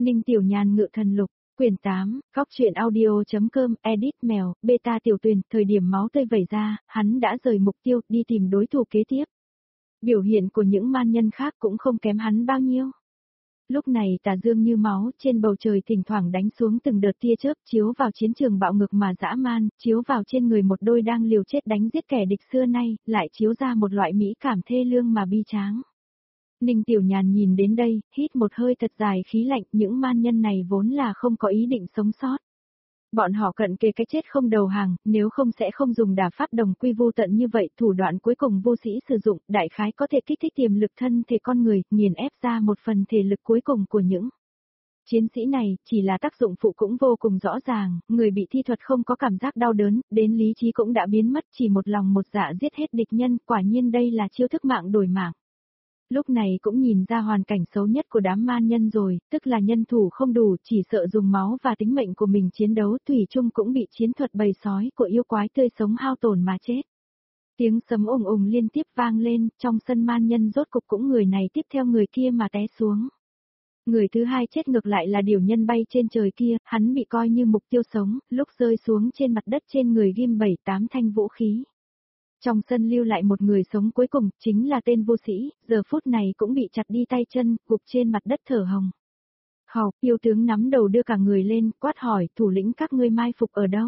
Ninh Tiểu Nhàn ngự thần lục, quyển 8, góc truyện audio.com, edit mèo, beta tiểu tuyền, thời điểm máu tươi vẩy ra, hắn đã rời mục tiêu, đi tìm đối thủ kế tiếp. Biểu hiện của những man nhân khác cũng không kém hắn bao nhiêu. Lúc này tà dương như máu, trên bầu trời thỉnh thoảng đánh xuống từng đợt tia chớp, chiếu vào chiến trường bạo ngược mà dã man, chiếu vào trên người một đôi đang liều chết đánh giết kẻ địch xưa nay, lại chiếu ra một loại mỹ cảm thê lương mà bi tráng. Ninh Tiểu Nhàn nhìn đến đây, hít một hơi thật dài khí lạnh, những man nhân này vốn là không có ý định sống sót. Bọn họ cận kề cái chết không đầu hàng, nếu không sẽ không dùng đả pháp đồng quy vô tận như vậy, thủ đoạn cuối cùng vô sĩ sử dụng, đại khái có thể kích thích tiềm lực thân thể con người, nghiền ép ra một phần thể lực cuối cùng của những chiến sĩ này, chỉ là tác dụng phụ cũng vô cùng rõ ràng, người bị thi thuật không có cảm giác đau đớn, đến lý trí cũng đã biến mất, chỉ một lòng một dạ giết hết địch nhân, quả nhiên đây là chiêu thức mạng đổi mạng. Lúc này cũng nhìn ra hoàn cảnh xấu nhất của đám man nhân rồi, tức là nhân thủ không đủ, chỉ sợ dùng máu và tính mệnh của mình chiến đấu, thủy chung cũng bị chiến thuật bầy sói của yêu quái tươi sống hao tổn mà chết. Tiếng sấm ùng ùng liên tiếp vang lên, trong sân man nhân rốt cục cũng người này tiếp theo người kia mà té xuống. Người thứ hai chết ngược lại là điểu nhân bay trên trời kia, hắn bị coi như mục tiêu sống, lúc rơi xuống trên mặt đất trên người ghim 7-8 thanh vũ khí. Trong sân lưu lại một người sống cuối cùng, chính là tên vô sĩ, giờ phút này cũng bị chặt đi tay chân, gục trên mặt đất thở hồng. Hầu, yêu tướng nắm đầu đưa cả người lên, quát hỏi, thủ lĩnh các ngươi mai phục ở đâu?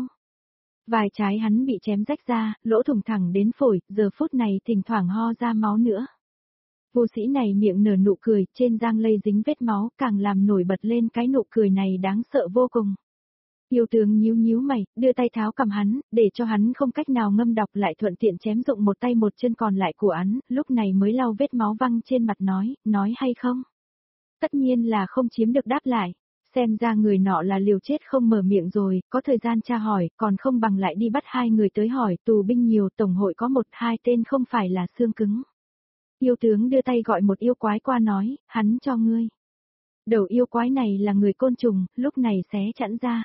Vài trái hắn bị chém rách ra, lỗ thủng thẳng đến phổi, giờ phút này thỉnh thoảng ho ra máu nữa. Vô sĩ này miệng nở nụ cười, trên răng lây dính vết máu, càng làm nổi bật lên cái nụ cười này đáng sợ vô cùng. Yêu tướng nhíu nhíu mày, đưa tay tháo cầm hắn, để cho hắn không cách nào ngâm đọc lại thuận tiện chém dụng một tay một chân còn lại của hắn, lúc này mới lau vết máu văng trên mặt nói hay không? Tất nhiên là không chiếm được đáp lại, xem ra người nọ là liều chết không mở miệng rồi, có thời gian tra hỏi, còn không bằng lại đi bắt hai người tới hỏi, tù binh nhiều, tổng hội có 1-2 tên không phải là xương cứng. Yêu tướng đưa tay gọi một yêu quái qua nói, hắn cho ngươi. Đầu yêu quái này là người côn trùng, lúc này xé chẵn ra.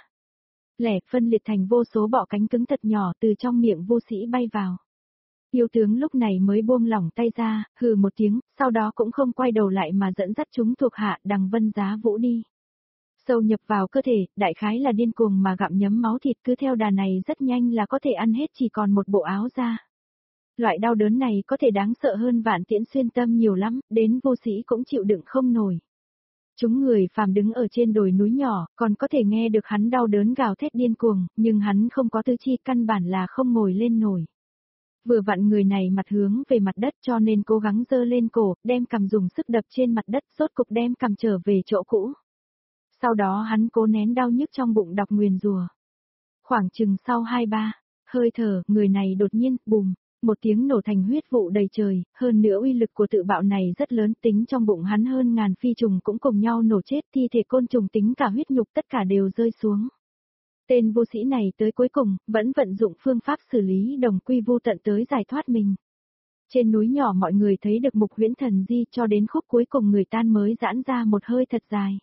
Lẻ phân liệt thành vô số bọ cánh cứng thật nhỏ từ trong miệng vô sĩ bay vào. Yêu tướng lúc này mới buông lỏng tay ra, hừ một tiếng, sau đó cũng không quay đầu lại mà dẫn dắt chúng thuộc hạ đằng vân giá vũ đi. Sâu nhập vào cơ thể, đại khái là điên cuồng mà gặm nhấm máu thịt, cứ theo đà này rất nhanh là có thể ăn hết chỉ còn một bộ áo da. Loại đau đớn này có thể đáng sợ hơn vạn tiễn xuyên tâm nhiều lắm, đến vô sĩ cũng chịu đựng không nổi. Chúng người phàm đứng ở trên đồi núi nhỏ, còn có thể nghe được hắn đau đớn gào thét điên cuồng, nhưng hắn không có tứ chi, căn bản là không ngồi lên nổi. Vừa vặn người này mặt hướng về mặt đất cho nên cố gắng giơ lên cổ, đem cằm dùng sức đập trên mặt đất, rốt cục đem cằm trở về chỗ cũ. Sau đó hắn cố nén đau nhức trong bụng đọc nguyền rủa. Khoảng chừng sau 2-3 hơi thở, người này đột nhiên, bùm, một tiếng nổ thành huyết vụ đầy trời, hơn nữa uy lực của tự bạo này rất lớn, tính trong bụng hắn hơn ngàn phi trùng cũng cùng nhau nổ chết, thi thể côn trùng tính cả huyết nhục tất cả đều rơi xuống. Tên vô sĩ này tới cuối cùng, vẫn vận dụng phương pháp xử lý đồng quy vu tận tới giải thoát mình. Trên núi nhỏ mọi người thấy được Mục Huyễn Thần Di cho đến khúc cuối cùng người tan mới giãn ra một hơi thật dài.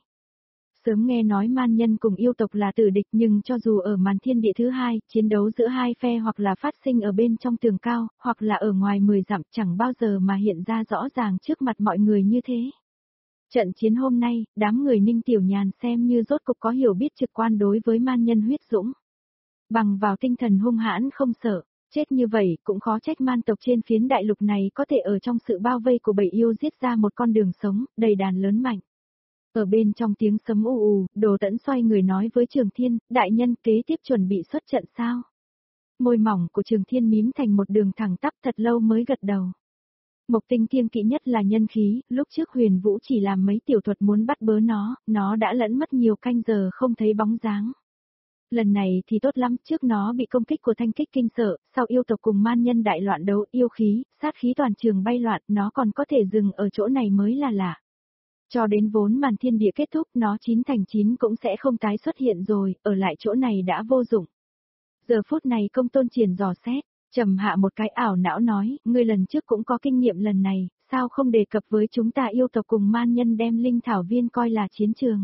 Sớm nghe nói man nhân cùng yêu tộc là tử địch nhưng cho dù ở màn thiên địa thứ hai, chiến đấu giữa hai phe hoặc là phát sinh ở bên trong tường cao, hoặc là ở ngoài 10 dặm chẳng bao giờ mà hiện ra rõ ràng trước mặt mọi người như thế. Trận chiến hôm nay, đám người Ninh Tiểu Nhàn xem như rốt cục có hiểu biết trực quan đối với man nhân huyết dũng. Bằng vào tinh thần hung hãn không sợ, chết như vậy cũng khó trách man tộc trên phiến đại lục này có thể ở trong sự bao vây của bầy yêu giết ra một con đường sống, đầy đàn lớn mạnh. Ở bên trong tiếng sấm ù ù, Đồ Tẫn xoay người nói với Trường Thiên, đại nhân kế tiếp chuẩn bị xuất trận sao? Môi mỏng của Trường Thiên mím thành một đường thẳng tắp thật lâu mới gật đầu. Mộc Tinh kiêng kỵ nhất là nhân khí, lúc trước Huyền Vũ chỉ làm mấy tiểu thuật muốn bắt bớ nó đã lẫn mất nhiều canh giờ không thấy bóng dáng. Lần này thì tốt lắm, trước nó bị công kích của Thanh Kích kinh sợ, sau yêu tộc cùng man nhân đại loạn đấu, yêu khí, sát khí toàn trường bay loạn, nó còn có thể dừng ở chỗ này mới là lạ. Cho đến vốn màn thiên địa kết thúc, nó 9 thành 9 cũng sẽ không tái xuất hiện rồi, ở lại chỗ này đã vô dụng. Giờ phút này Công Tôn Triển dò xét, trầm hạ một cái ảo não nói, ngươi lần trước cũng có kinh nghiệm lần này, sao không đề cập với chúng ta yêu tộc cùng man nhân đem linh thảo viên coi là chiến trường.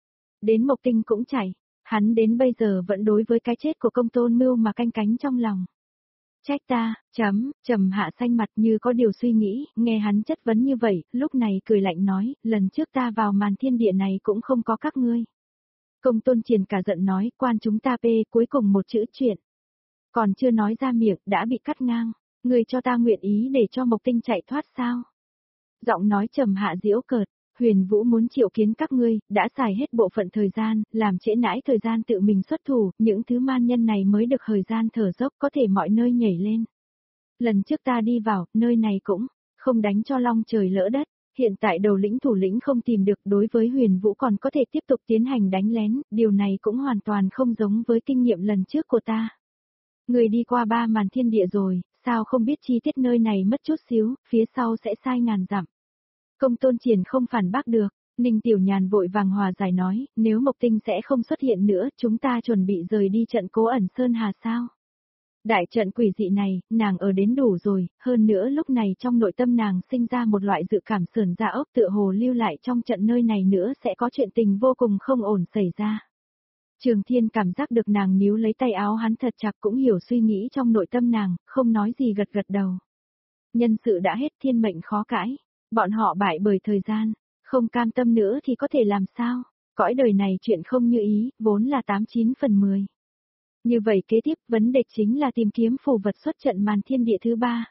Đến Mộc Tinh cũng chạy, hắn đến bây giờ vẫn đối với cái chết của Công Tôn Mưu mà canh cánh trong lòng. Trách ta, Trầm Hạ xanh mặt như có điều suy nghĩ, nghe hắn chất vấn như vậy, lúc này cười lạnh nói, lần trước ta vào màn thiên địa này cũng không có các ngươi. Công Tôn Triền cả giận nói, quan chúng ta cuối cùng một chữ chuyện. Còn chưa nói ra miệng, đã bị cắt ngang, ngươi cho ta nguyện ý để cho Mộc Tinh chạy thoát sao? Giọng nói Trầm Hạ giễu cợt, Huyền Vũ muốn triệu kiến các ngươi, đã xài hết bộ phận thời gian, làm trễ nãi thời gian tự mình xuất thủ, những thứ man nhân này mới được thời gian thở dốc có thể mọi nơi nhảy lên. Lần trước ta đi vào, nơi này cũng không đánh cho long trời lỡ đất, hiện tại đầu lĩnh thủ lĩnh không tìm được, đối với Huyền Vũ còn có thể tiếp tục tiến hành đánh lén, điều này cũng hoàn toàn không giống với kinh nghiệm lần trước của ta. Người đi qua 3 màn thiên địa rồi, sao không biết chi tiết nơi này mất chút xíu, phía sau sẽ sai ngàn dặm. Công Tôn Triền không phản bác được, Ninh Tiểu Nhàn vội vàng hòa giải nói, nếu Mộc Tinh sẽ không xuất hiện nữa, chúng ta chuẩn bị rời đi trận Cố Ẩn Sơn Hà sao? Đại trận quỷ dị này, nàng ở đến đủ rồi, hơn nữa lúc này trong nội tâm nàng sinh ra một loại dự cảm sườn ra ốc tựa hồ lưu lại trong trận nơi này nữa sẽ có chuyện tình vô cùng không ổn xảy ra. Trường Thiên cảm giác được nàng níu lấy tay áo hắn thật chặt cũng hiểu suy nghĩ trong nội tâm nàng, không nói gì gật gật đầu. Nhân sự đã hết, thiên mệnh khó cãi, bọn họ bại bởi thời gian, không cam tâm nữa thì có thể làm sao, cõi đời này chuyện không như ý, vốn là 89 phần 10. Như vậy kế tiếp vấn đề chính là tìm kiếm phù vật xuất trận màn thiên địa thứ 3.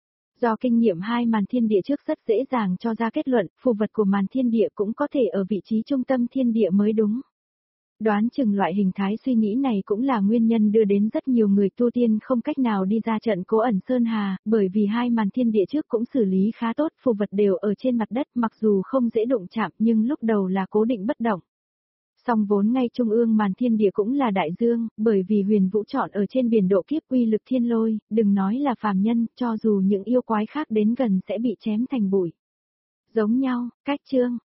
Do kinh nghiệm 2 màn thiên địa trước rất dễ dàng cho ra kết luận, phù vật của màn thiên địa cũng có thể ở vị trí trung tâm thiên địa mới đúng. Đoán chừng loại hình thái suy nghĩ này cũng là nguyên nhân đưa đến rất nhiều người tu tiên không cách nào đi ra trận Cố Ẩn Sơn Hà, bởi vì 2 màn thiên địa trước cũng xử lý khá tốt, phù vật đều ở trên mặt đất mặc dù không dễ đụng chạm nhưng lúc đầu là cố định bất động. Song vốn ngay trung ương màn thiên địa cũng là đại dương, bởi vì Huyền Vũ chọn ở trên biển độ kiếp uy lực thiên lôi, đừng nói là phàm nhân, cho dù những yêu quái khác đến gần sẽ bị chém thành bụi. Giống nhau, cách chương.